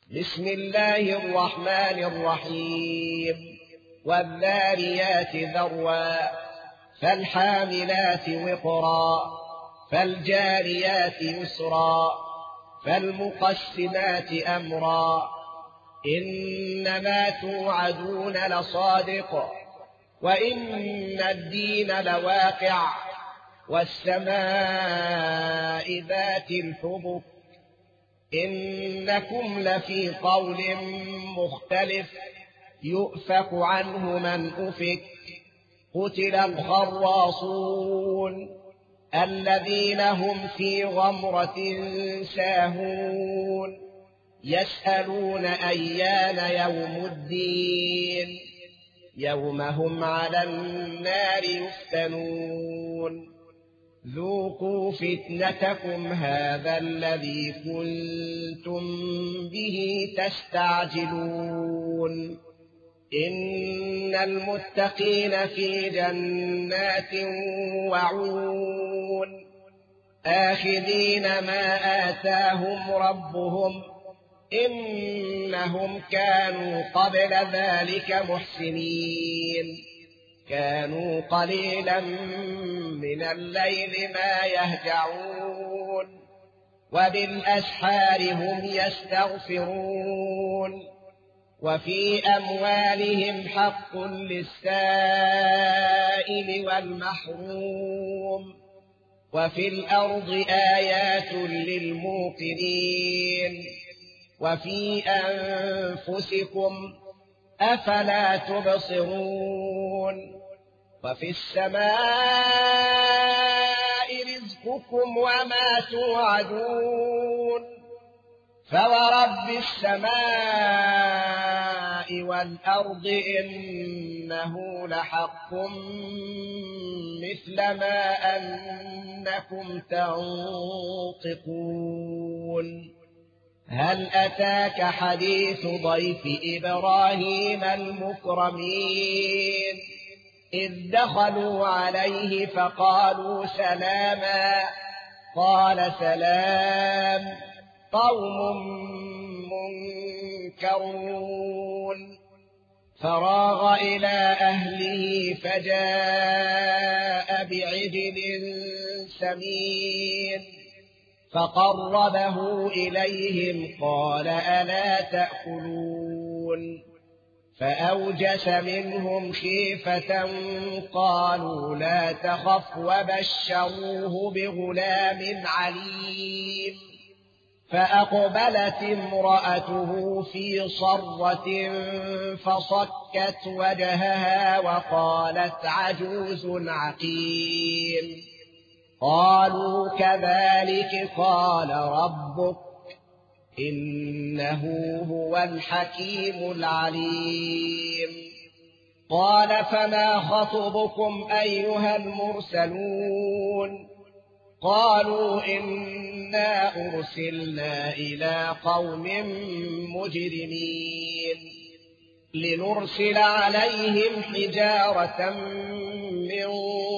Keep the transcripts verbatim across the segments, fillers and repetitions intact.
بسم الله الرحمن الرحيم والذاريات ذروا فالحاملات وقرا فالجاريات يسرا فالمقسمات أمرا إنما توعدون لصادق وإن الدين لواقع والسماء ذات الحبك إنكم لفي قول مختلف يؤفك عنه من أفك قتل الخراصون الذين هم في غمرة ساهون يسألون أيان يوم الدين يوم هم على النار يفتنون ذوقوا فتنتكم هذا الذي كنتم به تستعجلون إن المتقين في جنات وعيون آخذين ما آتاهم ربهم إنهم كانوا قبل ذلك محسنين كانوا قليلا من الليل ما يهجعون وبالأسحار هم يستغفرون وفي أموالهم حق للسائل والمحروم وفي الأرض آيات للموقنين وفي أنفسكم أفلا تبصرون وفي السماء رزقكم وما توعدون فورب السماء والأرض إنه لحق مثل ما أنكم تنطقون هل أتاك حديث ضيف إبراهيم المكرمين إذ دخلوا عليه فقالوا سلاما قال سلام قوم منكرون فراغ إلى أهله فجاء بعجل سمين فقربه إليهم قال ألا تأكلون فأوجس منهم خيفة قالوا لا تخف وبشروه بغلام عليم فأقبلت امرأته في صرة فصكت وجهها وقالت عجوز عقيم قالوا كذلك قال ربك إنه هو الحكيم العليم قال فما خطبكم أيها المرسلون قالوا إنا أرسلنا إلى قوم مجرمين لنرسل عليهم حجارة من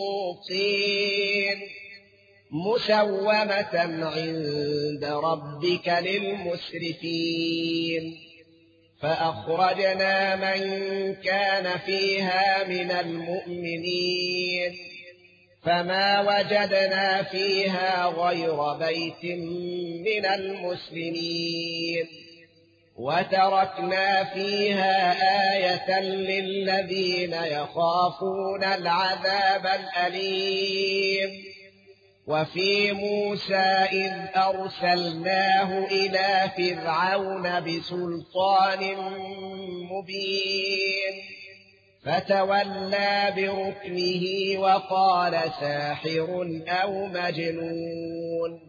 طين مسومة عند ربك للمسرفين فأخرجنا من كان فيها من المؤمنين فما وجدنا فيها غير بيت من المسلمين وتركنا فيها آية للذين يخافون العذاب الأليم وفي موسى إذ أرسلناه إلى فرعون بسلطان مبين فتولى بركنه وقال ساحر أو مجنون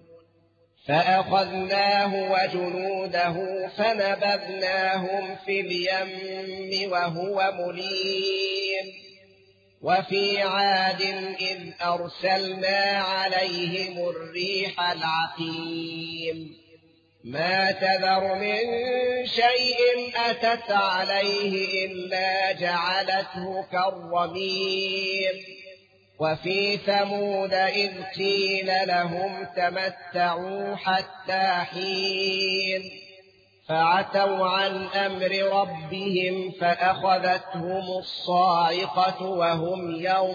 فأخذناه وجنوده فنبذناهم في اليم وهو مليم وفي عاد إذ أرسلنا عليهم الريح العقيم ما تذر من شيء أتت عليه إلا جعلته كالرميم وفي ثمود إذ قيل لهم تمتعوا حتى حين فعتوا عن أمر ربهم فأخذتهم الصاعقة وهم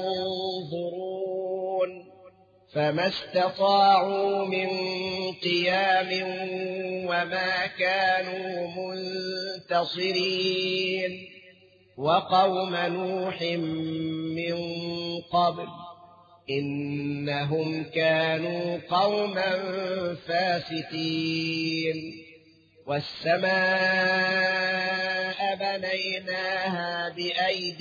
ينظرون فما استطاعوا من قيام وما كانوا منتصرين وقوم نوح من قبل إنهم كانوا قوما فاسقين والسماء بنيناها بأيد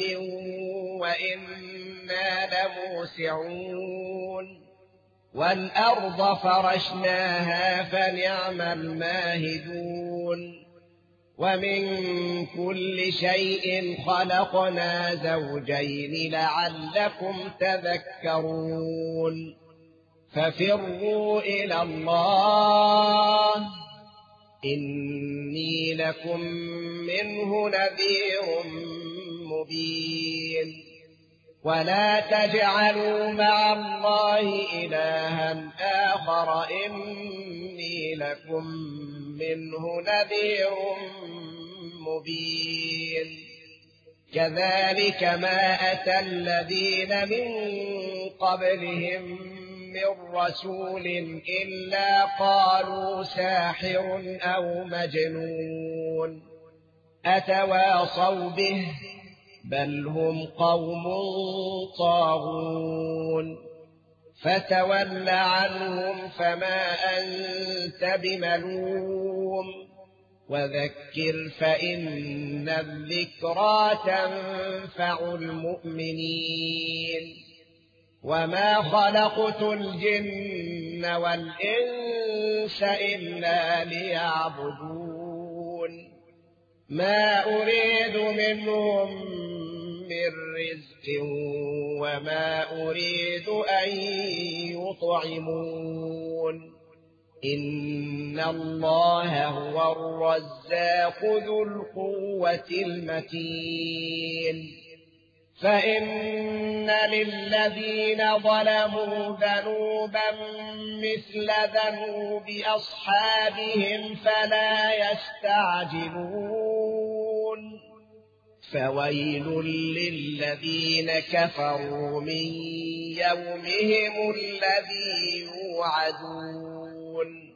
وإنا لموسعون والأرض فرشناها فنعم الماهدون ومن كل شيء خلقنا زوجين لعلكم تذكرون ففروا إلى الله إني لكم منه نذير مبين ولا تجعلوا مع الله إلها آخر إني لكم منه نذير مبين كذلك ما أتى الذين من قبلهم من رسول إلا قالوا ساحر أو مجنون أتواصوا به بل هم قوم طاغون فتول عنهم فما أنت بملوم وذكر فإن الذكرى تنفع المؤمنين وما خلقت الجن والإنس إلا ليعبدون ما أريد منهم من رزق وما أريد أن يطعمون إن الله هو الرزاق ذو القوة المتين فإن للذين ظلموا ذنوبا مثل ذنوب أصحابهم فلا يستعجلون فويل للذين كفروا من يومهم الذي يوعدون